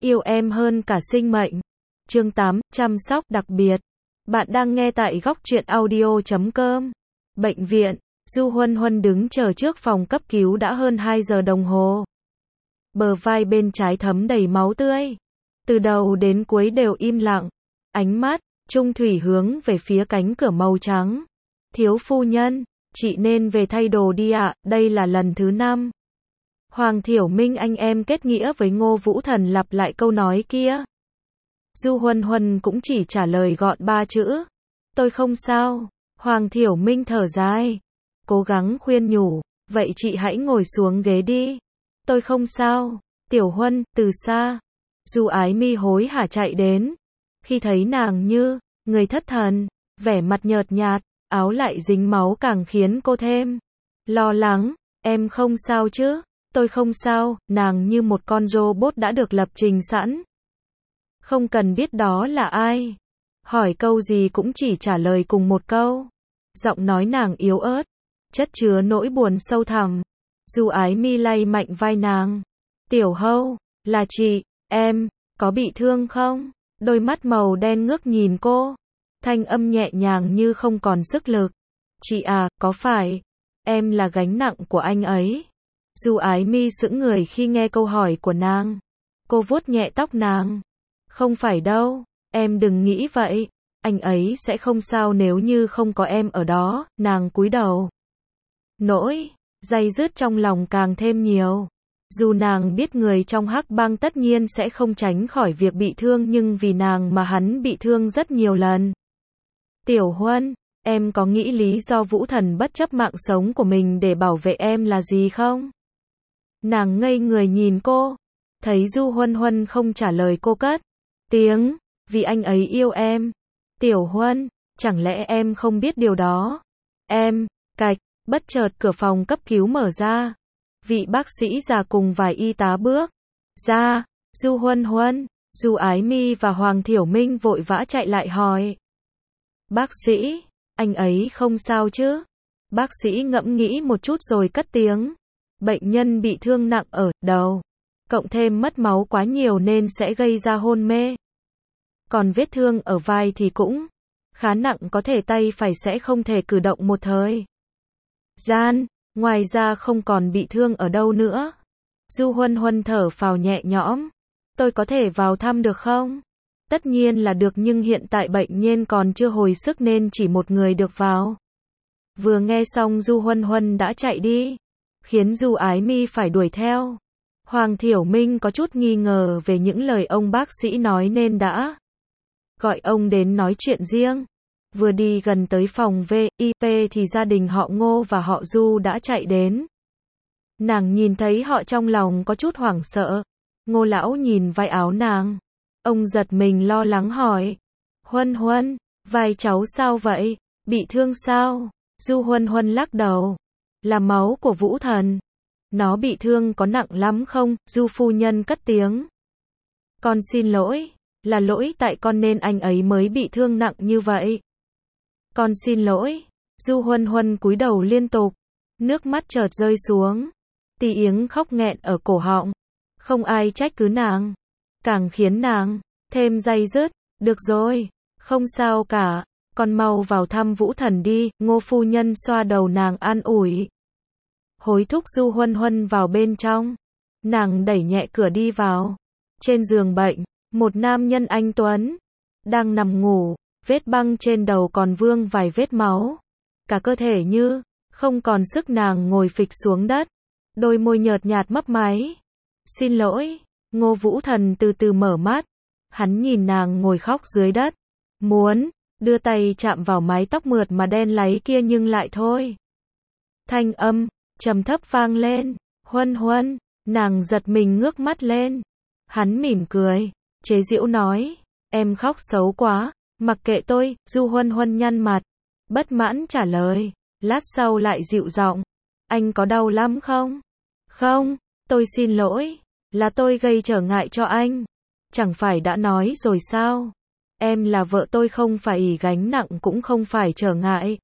Yêu em hơn cả sinh mệnh. Chương 8, chăm sóc đặc biệt. Bạn đang nghe tại góc truyện audio.com. Bệnh viện, Du Huân Huân đứng chờ trước phòng cấp cứu đã hơn 2 giờ đồng hồ. Bờ vai bên trái thấm đầy máu tươi. Từ đầu đến cuối đều im lặng. Ánh mắt, trung thủy hướng về phía cánh cửa màu trắng. Thiếu phu nhân, chị nên về thay đồ đi ạ, đây là lần thứ 5. Hoàng Thiểu Minh anh em kết nghĩa với Ngô Vũ Thần lặp lại câu nói kia. Du Huân Huân cũng chỉ trả lời gọn 3 chữ. Tôi không sao. Hoàng Thiểu Minh thở dài. Cố gắng khuyên nhủ. Vậy chị hãy ngồi xuống ghế đi. Tôi không sao. Tiểu Huân, từ xa. Du Ái Mi hối hả chạy đến. Khi thấy nàng như người thất thần, vẻ mặt nhợt nhạt, áo lại dính máu càng khiến cô thêm lo lắng. Em không sao chứ? Tôi không sao. Nàng như một con robot đã được lập trình sẵn. Không cần biết đó là ai. Hỏi câu gì cũng chỉ trả lời cùng một câu. Giọng nói nàng yếu ớt, chất chứa nỗi buồn sâu thẳm. Du Ái Mi lay mạnh vai nàng. Tiểu Hâu, là chị, em, có bị thương không? Đôi mắt màu đen ngước nhìn cô. Thanh âm nhẹ nhàng như không còn sức lực. Chị à, có phải em là gánh nặng của anh ấy? Du Ái Mi sững người khi nghe câu hỏi của nàng. Cô vuốt nhẹ tóc nàng. Không phải đâu, em đừng nghĩ vậy. Anh ấy sẽ không sao nếu như không có em ở đó. Nàng cúi đầu. Nỗi day dứt trong lòng càng thêm nhiều. Dù nàng biết người trong hắc bang tất nhiên sẽ không tránh khỏi việc bị thương, nhưng vì nàng mà hắn bị thương rất nhiều lần. Tiểu Huân, em có nghĩ lý do Vũ Thần bất chấp mạng sống của mình để bảo vệ em là gì không? Nàng ngây người nhìn cô. Thấy Du Huân Huân không trả lời, cô cất tiếng. Vì anh ấy yêu em. Tiểu Huân, chẳng lẽ em không biết điều đó? Em, cạch, bất chợt cửa phòng cấp cứu mở ra. Vị bác sĩ già cùng vài y tá bước ra. Du Huân Huân, Du Ái Mi và Hoàng Thiểu Minh vội vã chạy lại hỏi. Bác sĩ, anh ấy không sao chứ? Bác sĩ ngẫm nghĩ một chút rồi cất tiếng. Bệnh nhân bị thương nặng ở đầu. Cộng thêm mất máu quá nhiều nên sẽ gây ra hôn mê. Còn vết thương ở vai thì cũng khá nặng, có thể tay phải sẽ không thể cử động một thời gian. Ngoài ra không còn bị thương ở đâu nữa. Du Huân Huân thở phào nhẹ nhõm. Tôi có thể vào thăm được không? Tất nhiên là được, nhưng hiện tại bệnh nhân còn chưa hồi sức nên chỉ một người được vào. Vừa nghe xong Du Huân Huân đã chạy đi, khiến Du Ái Mi phải đuổi theo. Hoàng Thiểu Minh có chút nghi ngờ về những lời ông bác sĩ nói nên đã gọi ông đến nói chuyện riêng. Vừa đi gần tới phòng VIP thì gia đình họ Ngô và họ Du đã chạy đến. Nàng nhìn thấy họ trong lòng có chút hoảng sợ. Ngô lão nhìn vai áo nàng. Ông giật mình lo lắng hỏi. Huân Huân, vai cháu sao vậy? Bị thương sao? Du Huân Huân lắc đầu. Là máu của Vũ Thần. Nó bị thương có nặng lắm không? Du phu nhân cất tiếng. Con xin lỗi. Là lỗi tại con nên anh ấy mới bị thương nặng như vậy. Con xin lỗi. Du Huân Huân cúi đầu liên tục. Nước mắt chợt rơi xuống. Tí tiếng khóc nghẹn ở cổ họng. Không ai trách cứ nàng. Càng khiến nàng thêm day dứt. Được rồi. Không sao cả. Con mau vào thăm Vũ Thần đi. Ngô phu nhân xoa đầu nàng an ủi. Hối thúc Du Huân Huân vào bên trong. Nàng đẩy nhẹ cửa đi vào. Trên giường bệnh, một nam nhân anh tuấn đang nằm ngủ. Vết băng trên đầu còn vương vài vết máu. Cả cơ thể như không còn sức, nàng ngồi phịch xuống đất. Đôi môi nhợt nhạt mấp máy. Xin lỗi. Ngô Vũ Thần từ từ mở mắt. Hắn nhìn nàng ngồi khóc dưới đất. Muốn đưa tay chạm vào mái tóc mượt mà đen láy kia nhưng lại thôi. Thanh âm trầm thấp vang lên. Huân Huân. Nàng giật mình ngước mắt lên. Hắn mỉm cười, chế giễu nói. Em khóc xấu quá. Mặc kệ tôi. Du Huân Huân nhăn mặt, bất mãn trả lời. Lát sau lại dịu giọng. Anh có đau lắm không? Không, tôi xin lỗi. Là tôi gây trở ngại cho anh. Chẳng phải đã nói rồi sao? Em là vợ tôi, không phải gánh nặng cũng không phải trở ngại.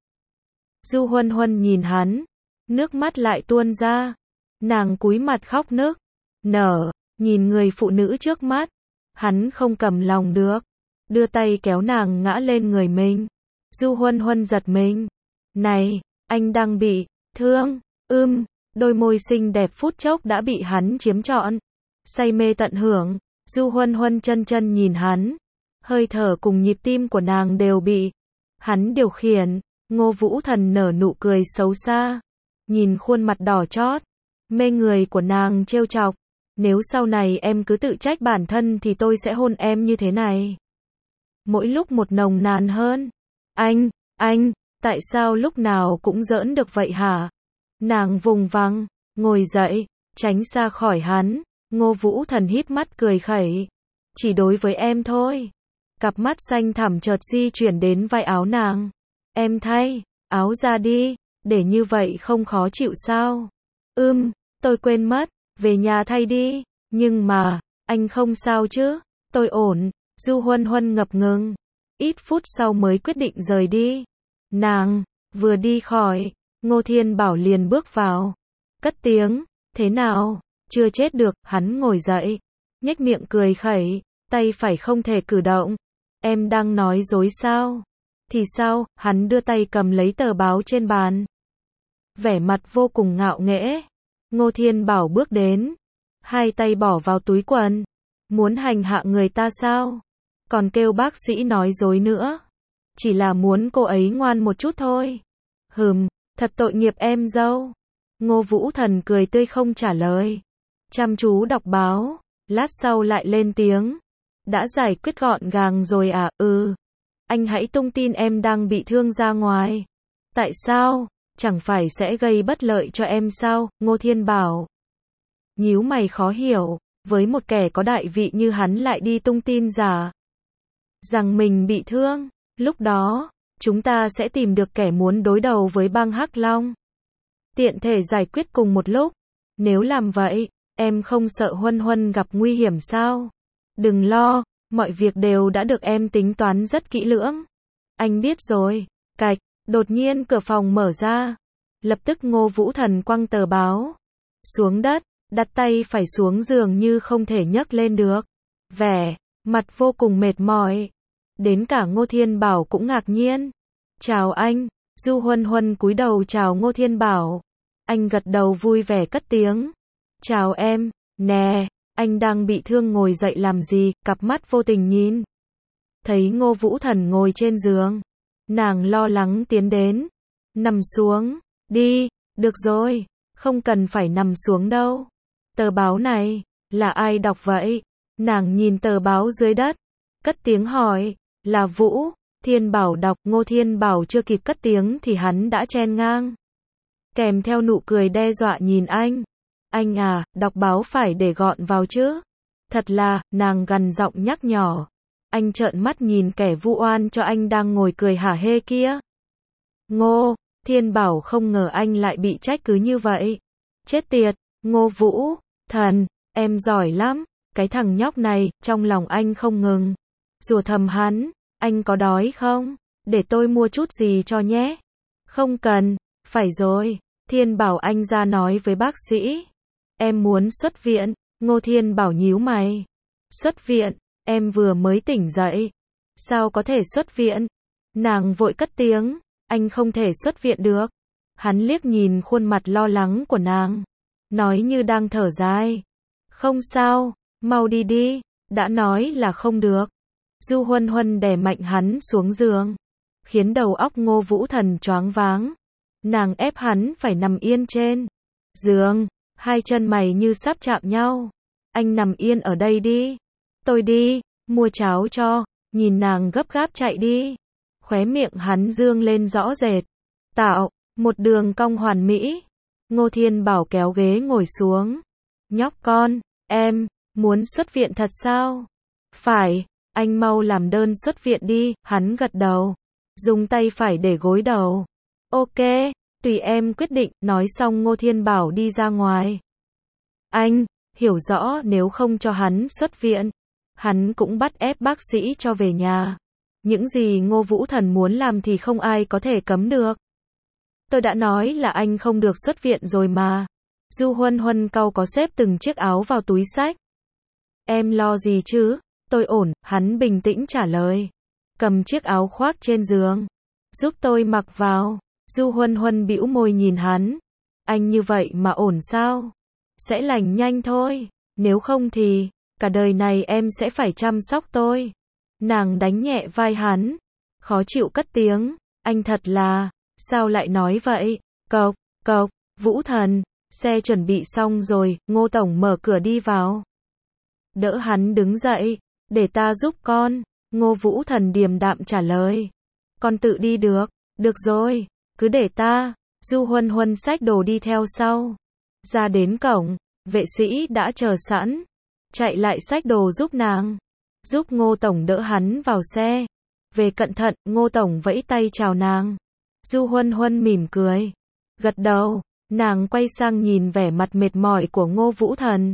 Du Huân Huân nhìn hắn. Nước mắt lại tuôn ra. Nàng cúi mặt khóc nức nở, nhìn người phụ nữ trước mắt. Hắn không cầm lòng được, đưa tay kéo nàng ngã lên người mình. Du Huân Huân giật mình. Này, anh đang bị thương, đôi môi xinh đẹp phút chốc đã bị hắn chiếm trọn. Say mê tận hưởng, Du Huân Huân chân chân nhìn hắn. Hơi thở cùng nhịp tim của nàng đều bị hắn điều khiển. Ngô Vũ Thần nở nụ cười xấu xa. Nhìn khuôn mặt đỏ chót, mê người của nàng trêu chọc. Nếu sau này em cứ tự trách bản thân thì tôi sẽ hôn em như thế này. Mỗi lúc một nồng nàn hơn. Anh, tại sao lúc nào cũng giỡn được vậy hả? Nàng vùng vằng, ngồi dậy, tránh xa khỏi hắn. Ngô Vũ Thần híp mắt cười khẩy. Chỉ đối với em thôi. Cặp mắt xanh thẳm chợt di chuyển đến vai áo nàng. Em thay áo ra đi, để như vậy không khó chịu sao? Tôi quên mất, về nhà thay đi. Nhưng mà, anh không sao chứ? Tôi ổn. Du Huân Huân ngập ngừng. Ít phút sau mới quyết định rời đi. Nàng vừa đi khỏi, Ngô Thiên Bảo liền bước vào. Cất tiếng, thế nào? Chưa chết được. Hắn ngồi dậy, nhếch miệng cười khẩy, tay phải không thể cử động. Em đang nói dối sao? Thì sao? Hắn đưa tay cầm lấy tờ báo trên bàn. Vẻ mặt vô cùng ngạo nghễ. Ngô Thiên Bảo bước đến, hai tay bỏ vào túi quần. Muốn hành hạ người ta sao? Còn kêu bác sĩ nói dối nữa. Chỉ là muốn cô ấy ngoan một chút thôi. Thật tội nghiệp em dâu. Ngô Vũ Thần cười tươi không trả lời. Chăm chú đọc báo, lát sau lại lên tiếng. Đã giải quyết gọn gàng rồi à? Anh hãy tung tin em đang bị thương ra ngoài. Tại sao? Chẳng phải sẽ gây bất lợi cho em sao? Ngô Thiên Bảo nhíu mày khó hiểu, với một kẻ có đại vị như hắn lại đi tung tin giả rằng mình bị thương. Lúc đó, chúng ta sẽ tìm được kẻ muốn đối đầu với bang Hắc Long. Tiện thể giải quyết cùng một lúc. Nếu làm vậy, em không sợ Huân Huân gặp nguy hiểm sao? Đừng lo, mọi việc đều đã được em tính toán rất kỹ lưỡng. Anh biết rồi. Cạch, đột nhiên cửa phòng mở ra. Lập tức Ngô Vũ Thần quăng tờ báo xuống đất, đặt tay phải xuống giường như không thể nhấc lên được. Vẻ mặt vô cùng mệt mỏi. Đến cả Ngô Thiên Bảo cũng ngạc nhiên. Chào anh. Du Huân Huân cúi đầu chào Ngô Thiên Bảo. Anh gật đầu vui vẻ cất tiếng. Chào em. Nè, anh đang bị thương ngồi dậy làm gì? Cặp mắt vô tình nhìn. Thấy Ngô Vũ Thần ngồi trên giường. Nàng lo lắng tiến đến. Nằm xuống. Đi. Được rồi. Không cần phải nằm xuống đâu. Tờ báo này, là ai đọc vậy? Nàng nhìn tờ báo dưới đất. Cất tiếng hỏi. Là Vũ Thiên Bảo đọc. Ngô Thiên Bảo chưa kịp cất tiếng thì hắn đã chen ngang. Kèm theo nụ cười đe dọa nhìn anh. Anh à, đọc báo phải để gọn vào chứ. Thật là, nàng gằn giọng nhắc nhở. Anh trợn mắt nhìn kẻ vu oan cho anh đang ngồi cười hả hê kia. Ngô Thiên Bảo không ngờ anh lại bị trách cứ như vậy. Chết tiệt, Ngô Vũ Thần, em giỏi lắm. Cái thằng nhóc này, trong lòng anh không ngừng rủa thầm hắn. Anh có đói không? Để tôi mua chút gì cho nhé. Không cần, phải rồi. Thiên Bảo anh ra nói với bác sĩ. Em muốn xuất viện. Ngô Thiên Bảo nhíu mày. Xuất viện? Em vừa mới tỉnh dậy. Sao có thể xuất viện? Nàng vội cất tiếng. Anh không thể xuất viện được. Hắn liếc nhìn khuôn mặt lo lắng của nàng. Nói như đang thở dài. Không sao, mau đi đi. Đã nói là không được. Du Huân Huân đè mạnh hắn xuống giường. Khiến đầu óc Ngô Vũ Thần choáng váng. Nàng ép hắn phải nằm yên trên giường. Hai chân mày như sắp chạm nhau. Anh nằm yên ở đây đi. Tôi đi, mua cháo cho. Nhìn nàng gấp gáp chạy đi. Khóe miệng hắn dương lên rõ rệt. Tạo một đường cong hoàn mỹ. Ngô Thiên Bảo kéo ghế ngồi xuống. Nhóc con, em muốn xuất viện thật sao? Phải, anh mau làm đơn xuất viện đi. Hắn gật đầu. Dùng tay phải để gối đầu. Ok, tùy em quyết định. Nói xong Ngô Thiên Bảo đi ra ngoài. Anh hiểu rõ nếu không cho hắn xuất viện, hắn cũng bắt ép bác sĩ cho về nhà. Những gì Ngô Vũ Thần muốn làm thì không ai có thể cấm được. Tôi đã nói là anh không được xuất viện rồi mà. Du Huân Huân cau có xếp từng chiếc áo vào túi xách. Em lo gì chứ? Tôi ổn, hắn bình tĩnh trả lời. Cầm chiếc áo khoác trên giường. Giúp tôi mặc vào. Du Huân Huân bĩu môi nhìn hắn. Anh như vậy mà ổn sao? Sẽ lành nhanh thôi. Nếu không thì, cả đời này em sẽ phải chăm sóc tôi. Nàng đánh nhẹ vai hắn. Khó chịu cất tiếng. Anh thật là, sao lại nói vậy? Cộc, cộc, Vũ Thần. Xe chuẩn bị xong rồi, Ngô Tổng mở cửa đi vào. Đỡ hắn đứng dậy. Để ta giúp con. Ngô Vũ Thần điềm đạm trả lời. Con tự đi được. Được rồi, cứ để ta. Du Huân Huân xách đồ đi theo sau. Ra đến cổng, vệ sĩ đã chờ sẵn. Chạy lại xách đồ giúp nàng. Giúp Ngô Tổng đỡ hắn vào xe. Về cẩn thận, Ngô Tổng vẫy tay chào nàng. Du Huân Huân mỉm cười. Gật đầu, nàng quay sang nhìn vẻ mặt mệt mỏi của Ngô Vũ Thần.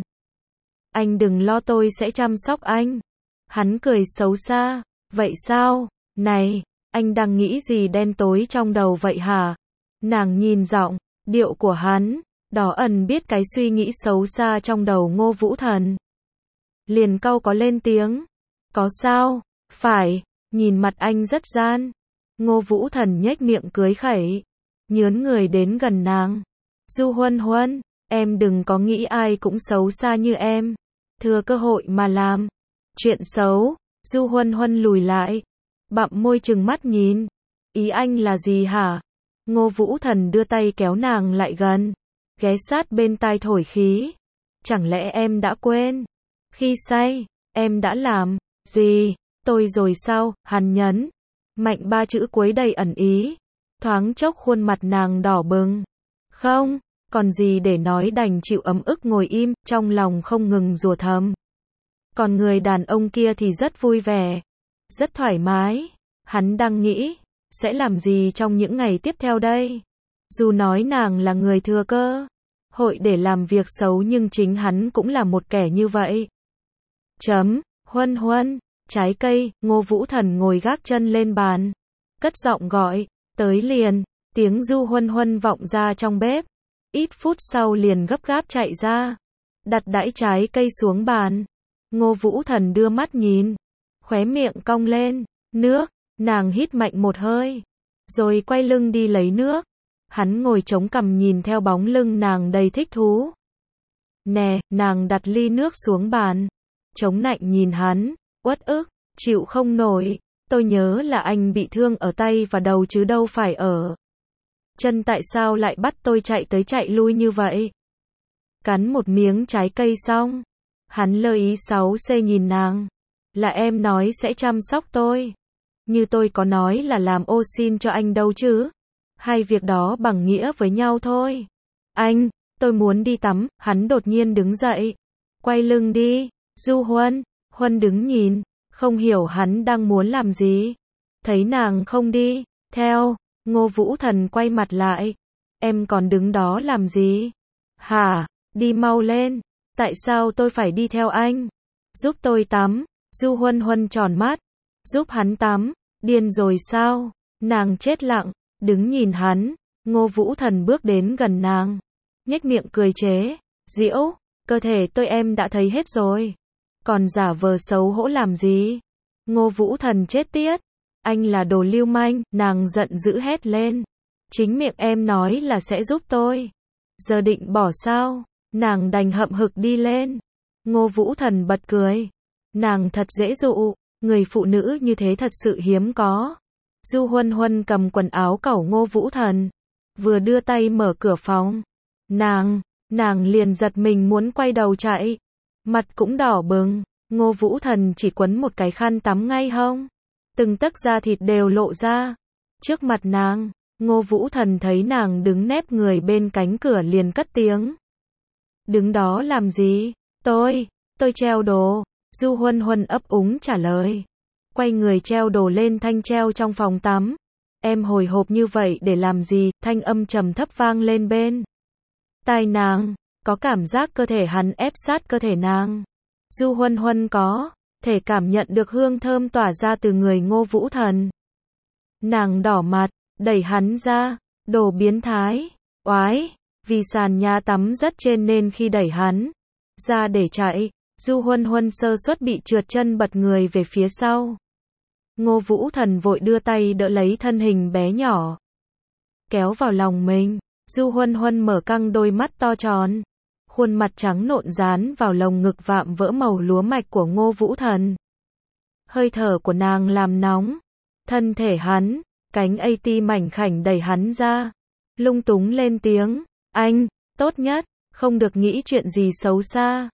Anh đừng lo, tôi sẽ chăm sóc anh. Hắn cười xấu xa. Vậy sao? Này, anh đang nghĩ gì đen tối trong đầu vậy hả? Nàng nhìn giọng, điệu của hắn, đó ẩn biết cái suy nghĩ xấu xa trong đầu Ngô Vũ Thần. Liền cau có lên tiếng. Có sao? Phải, nhìn mặt anh rất gian. Ngô Vũ Thần nhếch miệng cười khẩy, nhướn người đến gần nàng. Du Huân Huân, em đừng có nghĩ ai cũng xấu xa như em. Thừa cơ hội mà làm chuyện xấu. Du Huân Huân lùi lại, bặm môi trừng mắt nhìn. Ý anh là gì hả? Ngô Vũ Thần đưa tay kéo nàng lại gần, ghé sát bên tai thổi khí. Chẳng lẽ em đã quên? Khi say, em đã làm gì? Tôi rồi sao? Hắn nhấn mạnh ba chữ cuối đầy ẩn ý. Thoáng chốc khuôn mặt nàng đỏ bừng. Không, còn gì để nói, đành chịu ấm ức ngồi im, trong lòng không ngừng rủa thầm. Còn người đàn ông kia thì rất vui vẻ, rất thoải mái. Hắn đang nghĩ, sẽ làm gì trong những ngày tiếp theo đây? Dù nói nàng là người thừa cơ hội để làm việc xấu, nhưng chính hắn cũng là một kẻ như vậy. Huân Huân, trái cây. Ngô Vũ Thần ngồi gác chân lên bàn, cất giọng gọi, tới liền. Tiếng Du Huân Huân vọng ra trong bếp. Ít phút sau liền gấp gáp chạy ra, đặt đãi trái cây xuống bàn. Ngô Vũ Thần đưa mắt nhìn, khóe miệng cong lên. Nước. Nàng hít mạnh một hơi, rồi quay lưng đi lấy nước. Hắn ngồi chống cằm nhìn theo bóng lưng nàng đầy thích thú. Nè, nàng đặt ly nước xuống bàn, chống nạnh nhìn hắn, uất ức, chịu không nổi. Tôi nhớ là anh bị thương ở tay và đầu chứ đâu phải ở chân, tại sao lại bắt tôi chạy tới chạy lui như vậy? Cắn một miếng trái cây xong, hắn lơ ý 6C nhìn nàng. Là em nói sẽ chăm sóc tôi. Như tôi có nói là làm ô xin cho anh đâu chứ. Hai việc đó bằng nghĩa với nhau thôi. Anh, tôi muốn đi tắm. Hắn đột nhiên đứng dậy, quay lưng đi. Du Huân đứng nhìn, không hiểu hắn đang muốn làm gì. Thấy nàng không đi theo, Ngô Vũ Thần quay mặt lại. Em còn đứng đó làm gì? Hả? Đi mau lên. Tại sao tôi phải đi theo anh? Giúp tôi tắm. Du Huân Huân tròn mắt. Giúp hắn tắm? Điên rồi sao? Nàng chết lặng, đứng nhìn hắn. Ngô Vũ Thần bước đến gần nàng, nhếch miệng cười chế giễu. Cơ thể tôi em đã thấy hết rồi, còn giả vờ xấu hổ làm gì? Ngô Vũ Thần chết tiết. Anh là đồ lưu manh. Nàng giận dữ hét lên. Chính miệng em nói là sẽ giúp tôi, giờ định bỏ sao? Nàng đành hậm hực đi lên. Ngô Vũ Thần bật cười. Nàng thật dễ dụ, người phụ nữ như thế thật sự hiếm có. Du Huân Huân cầm quần áo cẩu Ngô Vũ Thần, vừa đưa tay mở cửa phòng. Nàng liền giật mình muốn quay đầu chạy, mặt cũng đỏ bừng. Ngô Vũ Thần chỉ quấn một cái khăn tắm ngay hông, từng tấc da thịt đều lộ ra. Trước mặt nàng, Ngô Vũ Thần thấy nàng đứng nép người bên cánh cửa liền cất tiếng. Đứng đó làm gì? Tôi treo đồ. Du Huân Huân ấp úng trả lời. Quay người treo đồ lên thanh treo trong phòng tắm. Em hồi hộp như vậy để làm gì? Thanh âm trầm thấp vang lên bên tai nàng, có cảm giác cơ thể hắn ép sát cơ thể nàng. Du Huân Huân có thể cảm nhận được hương thơm tỏa ra từ người Ngô Vũ Thần. Nàng đỏ mặt, đẩy hắn ra. Đồ biến thái. Oái, vì sàn nhà tắm rất trên nên khi đẩy hắn ra để chạy, Du Huân Huân sơ suất bị trượt chân bật người về phía sau. Ngô Vũ Thần vội đưa tay đỡ lấy thân hình bé nhỏ, kéo vào lòng mình. Du Huân Huân mở căng đôi mắt to tròn, khuôn mặt trắng nộn dán vào lồng ngực vạm vỡ màu lúa mạch của Ngô Vũ Thần. Hơi thở của nàng làm nóng thân thể hắn, cánh AT mảnh khảnh đẩy hắn ra, lung túng lên tiếng, anh, tốt nhất, không được nghĩ chuyện gì xấu xa.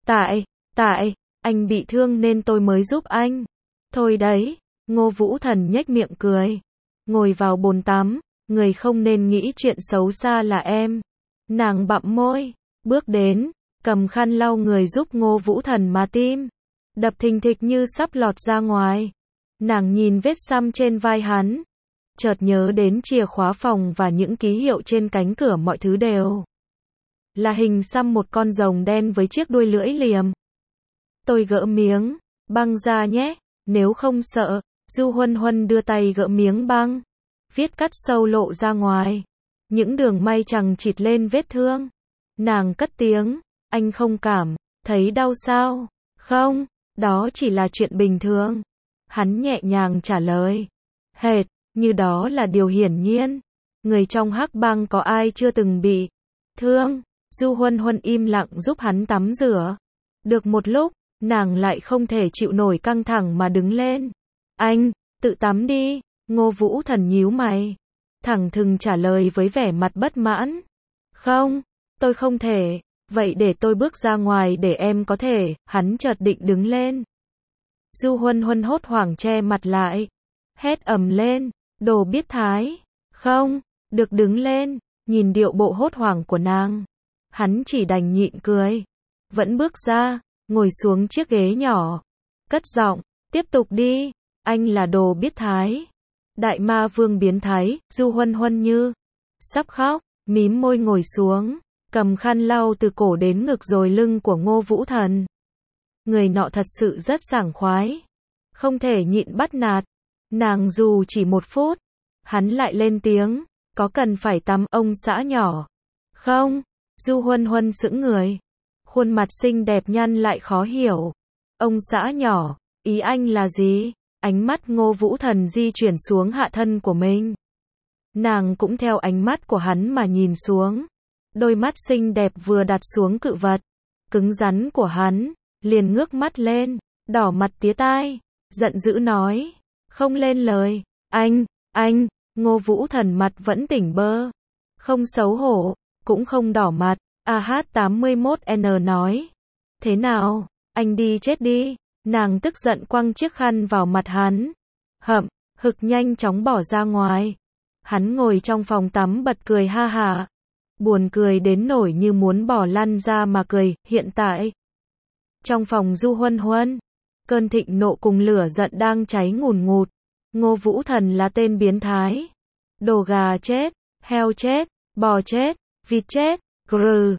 Tại, anh bị thương nên tôi mới giúp anh. Thôi đấy, Ngô Vũ Thần nhếch miệng cười, ngồi vào bồn tắm, người không nên nghĩ chuyện xấu xa là em. Nàng bặm môi, bước đến, cầm khăn lau người giúp Ngô Vũ Thần mà tim đập thình thịch như sắp lọt ra ngoài. Nàng nhìn vết xăm trên vai hắn, chợt nhớ đến chìa khóa phòng và những ký hiệu trên cánh cửa, mọi thứ đều là hình xăm một con rồng đen với chiếc đuôi lưỡi liềm. Tôi gỡ miếng băng ra nhé, nếu không sợ. Du Huân Huân đưa tay gỡ miếng băng, viết cắt sâu lộ ra ngoài, những đường may chằng chịt lên vết thương. Nàng cất tiếng, anh không cảm thấy đau sao? Không, đó chỉ là chuyện bình thường. Hắn nhẹ nhàng trả lời, hệt như đó là điều hiển nhiên. Người trong hắc bang có ai chưa từng bị thương? Du Huân Huân im lặng giúp hắn tắm rửa. Được một lúc, nàng lại không thể chịu nổi căng thẳng mà đứng lên. Anh, tự tắm đi. Ngô Vũ Thần nhíu mày, thẳng thừng trả lời với vẻ mặt bất mãn. Không, tôi không thể. Vậy để tôi bước ra ngoài để em có thể. Hắn chợt định đứng lên. Du Huân Huân hốt hoảng che mặt lại, hét ầm lên, đồ biết thái. Không, được đứng lên. Nhìn điệu bộ hốt hoảng của nàng, hắn chỉ đành nhịn cười, vẫn bước ra, ngồi xuống chiếc ghế nhỏ, cất giọng, tiếp tục đi, anh là đồ biết thái. Đại ma vương biến thái. Du Huân Huân như sắp khóc, mím môi ngồi xuống, cầm khăn lau từ cổ đến ngực rồi lưng của Ngô Vũ Thần. Người nọ thật sự rất sảng khoái, không thể nhịn bắt nạt nàng dù chỉ một phút. Hắn lại lên tiếng, có cần phải tắm ông xã nhỏ không? Du Huân Huân sững người, khuôn mặt xinh đẹp nhăn lại khó hiểu. Ông xã nhỏ, ý anh là gì? Ánh mắt Ngô Vũ Thần di chuyển xuống hạ thân của mình. Nàng cũng theo ánh mắt của hắn mà nhìn xuống. Đôi mắt xinh đẹp vừa đặt xuống cự vật cứng rắn của hắn, liền ngước mắt lên, đỏ mặt tía tai, giận dữ nói, không lên lời. Anh, Ngô Vũ Thần mặt vẫn tỉnh bơ, không xấu hổ, cũng không đỏ mặt. AH81N nói, thế nào, anh đi chết đi. Nàng tức giận quăng chiếc khăn vào mặt hắn, hực nhanh chóng bỏ ra ngoài. Hắn ngồi trong phòng tắm bật cười ha hả, buồn cười đến nỗi như muốn bỏ lăn ra mà cười. Hiện tại, trong phòng Du Huân Huân, cơn thịnh nộ cùng lửa giận đang cháy ngùn ngụt. Ngô Vũ Thần là tên biến thái, đồ gà chết, heo chết, bò chết, vịt chết, grừ,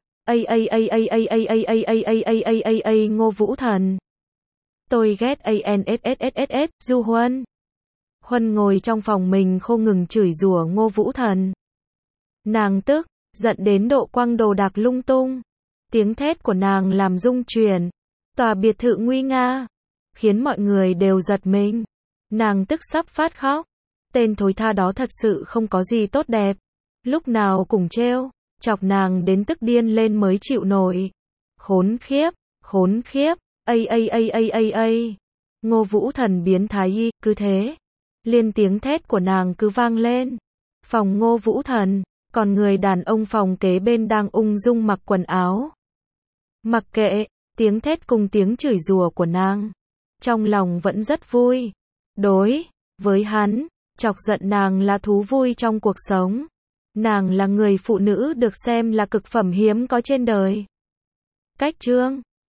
Ngô Vũ Thần. Tôi ghét ANSSSS. Du Huân Huân ngồi trong phòng mình không ngừng chửi rủa Ngô Vũ Thần. Nàng tức giận đến độ quăng đồ đạc lung tung. Tiếng thét của nàng làm rung chuyển tòa biệt thự nguy nga, khiến mọi người đều giật mình. Nàng tức sắp phát khóc. Tên thối tha đó thật sự không có gì tốt đẹp, lúc nào cũng trêu chọc nàng đến tức điên lên mới chịu nổi. Khốn khiếp. Ngô Vũ Thần biến thái cứ thế, liên tiếng thét của nàng cứ vang lên. Phòng Ngô Vũ Thần, còn người đàn ông phòng kế bên đang ung dung mặc quần áo. Mặc kệ tiếng thét cùng tiếng chửi rủa của nàng, trong lòng vẫn rất vui. Đối với hắn, chọc giận nàng là thú vui trong cuộc sống. Nàng là người phụ nữ được xem là cực phẩm hiếm có trên đời. Cách chương